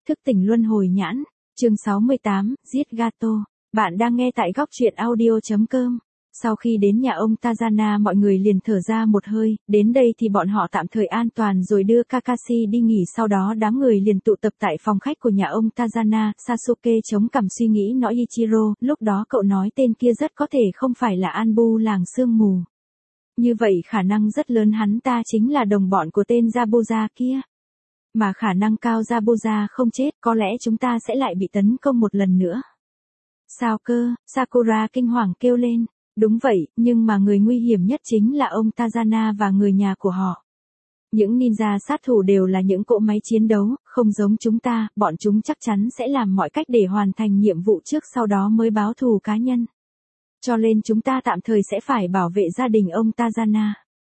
Thức tỉnh luân hồi nhãn, chương 68, giết Gato. Bạn đang nghe tại góc truyện audio.com. Sau khi đến nhà ông Tajana mọi người liền thở ra một hơi, đến đây thì bọn họ tạm thời an toàn rồi đưa Kakashi đi nghỉ, sau đó đám người liền tụ tập tại phòng khách của nhà ông Tajana. Sasuke chống cằm suy nghĩ nói Ichiro, lúc đó cậu nói tên kia rất có thể không phải là Anbu làng sương mù. Như vậy khả năng rất lớn hắn ta chính là đồng bọn của tên Zabuza kia. Mà khả năng cao Zabuza không chết, có lẽ chúng ta sẽ lại bị tấn công một lần nữa. Sao cơ? Sakura kinh hoàng kêu lên. Đúng vậy, nhưng mà người nguy hiểm nhất chính là ông Tajana và người nhà của họ. Những ninja sát thủ đều là những cỗ máy chiến đấu, không giống chúng ta, bọn chúng chắc chắn sẽ làm mọi cách để hoàn thành nhiệm vụ trước sau đó mới báo thù cá nhân. Cho nên chúng ta tạm thời sẽ phải bảo vệ gia đình ông Tajana.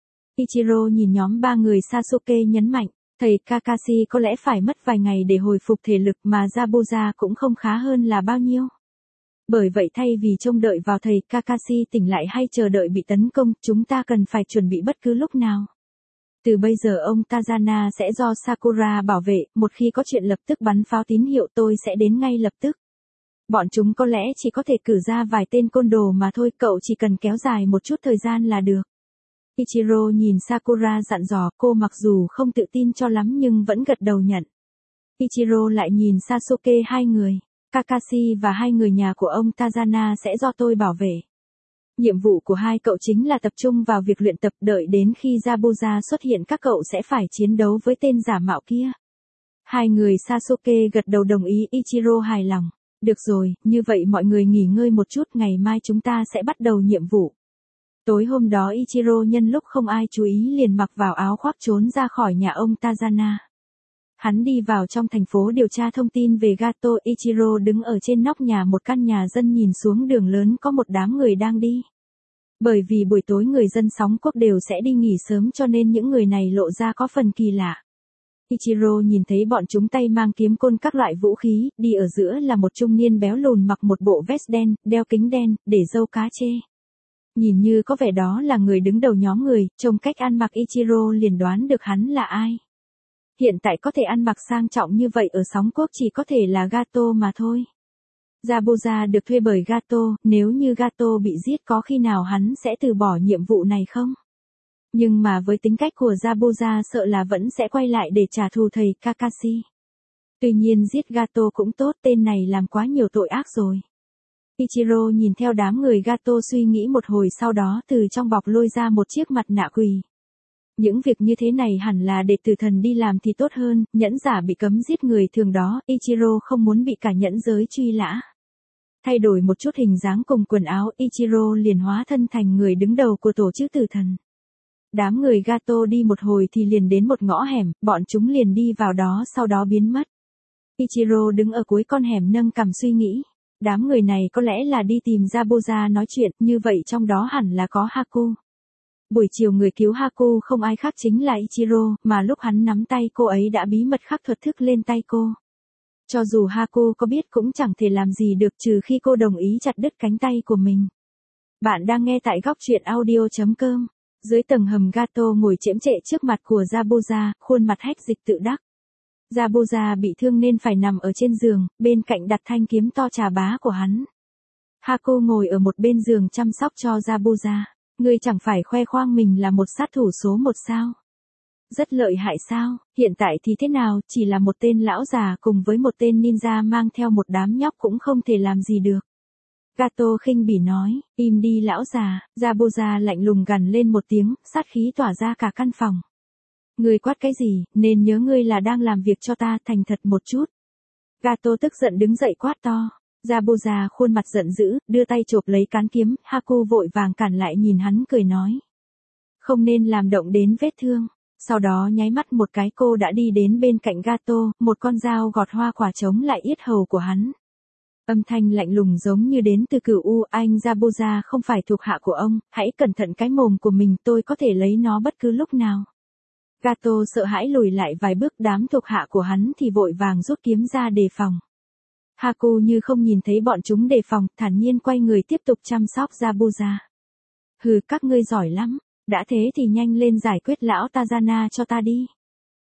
Ichiro nhìn nhóm ba người Sasuke nhấn mạnh. Thầy Kakashi có lẽ phải mất vài ngày để hồi phục thể lực mà Zabuza cũng không khá hơn là bao nhiêu. Bởi vậy thay vì trông đợi vào thầy Kakashi tỉnh lại hay chờ đợi bị tấn công, chúng ta cần phải chuẩn bị bất cứ lúc nào. Từ bây giờ ông Tajana sẽ do Sakura bảo vệ, một khi có chuyện lập tức bắn pháo tín hiệu tôi sẽ đến ngay lập tức. Bọn chúng có lẽ chỉ có thể cử ra vài tên côn đồ mà thôi, cậu chỉ cần kéo dài một chút thời gian là được. Ichiro nhìn Sakura dặn dò, cô mặc dù không tự tin cho lắm nhưng vẫn gật đầu nhận. Ichiro lại nhìn Sasuke, hai người, Kakashi và hai người nhà của ông Tajana sẽ do tôi bảo vệ. Nhiệm vụ của hai cậu chính là tập trung vào việc luyện tập, đợi đến khi Zabuza xuất hiện các cậu sẽ phải chiến đấu với tên giả mạo kia. Hai người Sasuke gật đầu đồng ý, Ichiro hài lòng. Được rồi, như vậy mọi người nghỉ ngơi một chút, ngày mai chúng ta sẽ bắt đầu nhiệm vụ. Tối hôm đó Ichiro nhân lúc không ai chú ý liền mặc vào áo khoác trốn ra khỏi nhà ông Tajana. Hắn đi vào trong thành phố điều tra thông tin về Gato. Ichiro đứng ở trên nóc nhà một căn nhà dân nhìn xuống đường lớn có một đám người đang đi. Bởi vì buổi tối người dân sóng quốc đều sẽ đi nghỉ sớm cho nên những người này lộ ra có phần kỳ lạ. Ichiro nhìn thấy bọn chúng tay mang kiếm côn các loại vũ khí, đi ở giữa là một trung niên béo lùn mặc một bộ vest đen, đeo kính đen, để râu cá chê. Nhìn như có vẻ đó là người đứng đầu nhóm người, trông cách ăn mặc Ichiro liền đoán được hắn là ai. Hiện tại có thể ăn mặc sang trọng như vậy ở sóng quốc chỉ có thể là Gato mà thôi. Zabuza được thuê bởi Gato, nếu như Gato bị giết có khi nào hắn sẽ từ bỏ nhiệm vụ này không? Nhưng mà với tính cách của Zabuza sợ là vẫn sẽ quay lại để trả thù thầy Kakashi. Tuy nhiên giết Gato cũng tốt, tên này làm quá nhiều tội ác rồi. Ichiro nhìn theo đám người Gato suy nghĩ một hồi, sau đó từ trong bọc lôi ra một chiếc mặt nạ quỷ. Những việc như thế này hẳn là để tử thần đi làm thì tốt hơn, nhẫn giả bị cấm giết người thường đó, Ichiro không muốn bị cả nhẫn giới truy lã. Thay đổi một chút hình dáng cùng quần áo, Ichiro liền hóa thân thành người đứng đầu của tổ chức tử thần. Đám người Gato đi một hồi thì liền đến một ngõ hẻm, bọn chúng liền đi vào đó sau đó biến mất. Ichiro đứng ở cuối con hẻm nâng cằm suy nghĩ. Đám người này có lẽ là đi tìm Zabuza nói chuyện, như vậy trong đó hẳn là có Haku. Buổi chiều người cứu Haku không ai khác chính là Ichiro, mà lúc hắn nắm tay cô ấy đã bí mật khắc thuật thức lên tay cô. Cho dù Haku có biết cũng chẳng thể làm gì được trừ khi cô đồng ý chặt đứt cánh tay của mình. Bạn đang nghe tại góc truyện audio.com. Dưới tầng hầm Gato ngồi chễm chệ trước mặt của Zabuza, khuôn mặt hách dịch tự đắc. Zabuza bị thương nên phải nằm ở trên giường, bên cạnh đặt thanh kiếm to trà bá của hắn. Haku ngồi ở một bên giường chăm sóc cho Zabuza. Ngươi chẳng phải khoe khoang mình là một sát thủ số 1 sao? Rất lợi hại sao? Hiện tại thì thế nào, chỉ là một tên lão già cùng với một tên ninja mang theo một đám nhóc cũng không thể làm gì được. Gato khinh bỉ nói, im đi lão già. Zabuza lạnh lùng gằn lên một tiếng, sát khí tỏa ra cả căn phòng. Ngươi quát cái gì, nên nhớ ngươi là đang làm việc cho ta, thành thật một chút. Gato tức giận đứng dậy quát to. Zabuza khuôn mặt giận dữ, đưa tay chộp lấy cán kiếm, Haku vội vàng cản lại nhìn hắn cười nói. Không nên làm động đến vết thương. Sau đó nháy mắt một cái cô đã đi đến bên cạnh Gato, một con dao gọt hoa quả chống lại yết hầu của hắn. Âm thanh lạnh lùng giống như đến từ cửu u, anh Zabuza không phải thuộc hạ của ông, hãy cẩn thận cái mồm của mình, tôi có thể lấy nó bất cứ lúc nào. Gato sợ hãi lùi lại vài bước, đám thuộc hạ của hắn thì vội vàng rút kiếm ra đề phòng. Haku như không nhìn thấy bọn chúng đề phòng, thản nhiên quay người tiếp tục chăm sóc Zabuza. Hừ, các ngươi giỏi lắm, đã thế thì nhanh lên giải quyết lão Tajana cho ta đi.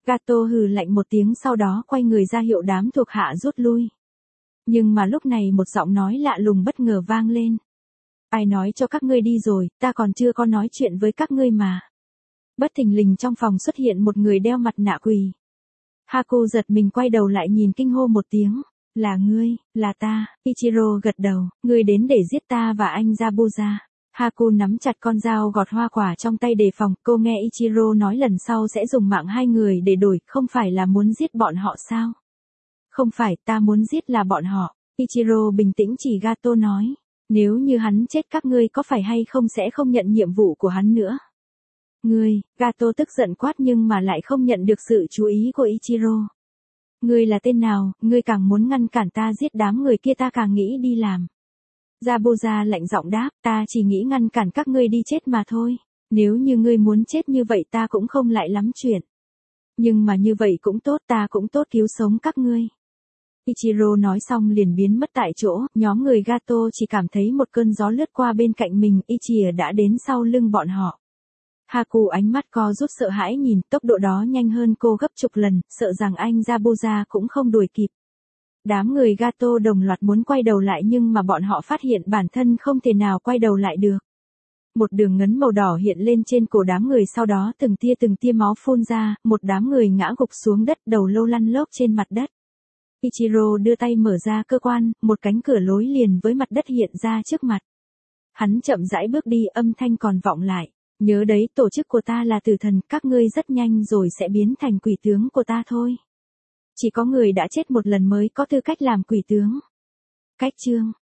Gato hừ lạnh một tiếng sau đó quay người ra hiệu đám thuộc hạ rút lui. Nhưng mà lúc này một giọng nói lạ lùng bất ngờ vang lên. Ai nói cho các ngươi đi rồi, ta còn chưa có nói chuyện với các ngươi mà. Bất thình lình trong phòng xuất hiện một người đeo mặt nạ quỷ. Haku giật mình quay đầu lại nhìn kinh hô một tiếng. Là ngươi, là ta, Ichiro gật đầu, ngươi đến để giết ta và anh Zabuza. Haku nắm chặt con dao gọt hoa quả trong tay đề phòng, cô nghe Ichiro nói lần sau sẽ dùng mạng hai người để đổi, không phải là muốn giết bọn họ sao? Không phải, ta muốn giết là bọn họ. Ichiro bình tĩnh chỉ Gato nói. Nếu như hắn chết các ngươi có phải hay không sẽ không nhận nhiệm vụ của hắn nữa. Ngươi, Gato tức giận quát nhưng mà lại không nhận được sự chú ý của Ichiro. Ngươi là tên nào, ngươi càng muốn ngăn cản ta giết đám người kia ta càng nghĩ đi làm. Zabuza lạnh giọng đáp, ta chỉ nghĩ ngăn cản các ngươi đi chết mà thôi. Nếu như ngươi muốn chết như vậy ta cũng không lại lắm chuyện. Nhưng mà như vậy cũng tốt, ta cũng tốt cứu sống các ngươi. Ichiro nói xong liền biến mất tại chỗ, nhóm người Gato chỉ cảm thấy một cơn gió lướt qua bên cạnh mình, Ichiro đã đến sau lưng bọn họ. Haku ánh mắt co rút sợ hãi nhìn, tốc độ đó nhanh hơn cô gấp chục lần, sợ rằng anh Zabuza cũng không đuổi kịp. Đám người Gato đồng loạt muốn quay đầu lại nhưng mà bọn họ phát hiện bản thân không thể nào quay đầu lại được. Một đường ngấn màu đỏ hiện lên trên cổ đám người sau đó từng tia máu phun ra, một đám người ngã gục xuống đất đầu lâu lăn lóc trên mặt đất. Ichiro đưa tay mở ra cơ quan, một cánh cửa lối liền với mặt đất hiện ra trước mặt. Hắn chậm rãi bước đi âm thanh còn vọng lại. Nhớ đấy tổ chức của ta là tử thần, các ngươi rất nhanh rồi sẽ biến thành quỷ tướng của ta thôi. Chỉ có người đã chết một lần mới có tư cách làm quỷ tướng. Cách chương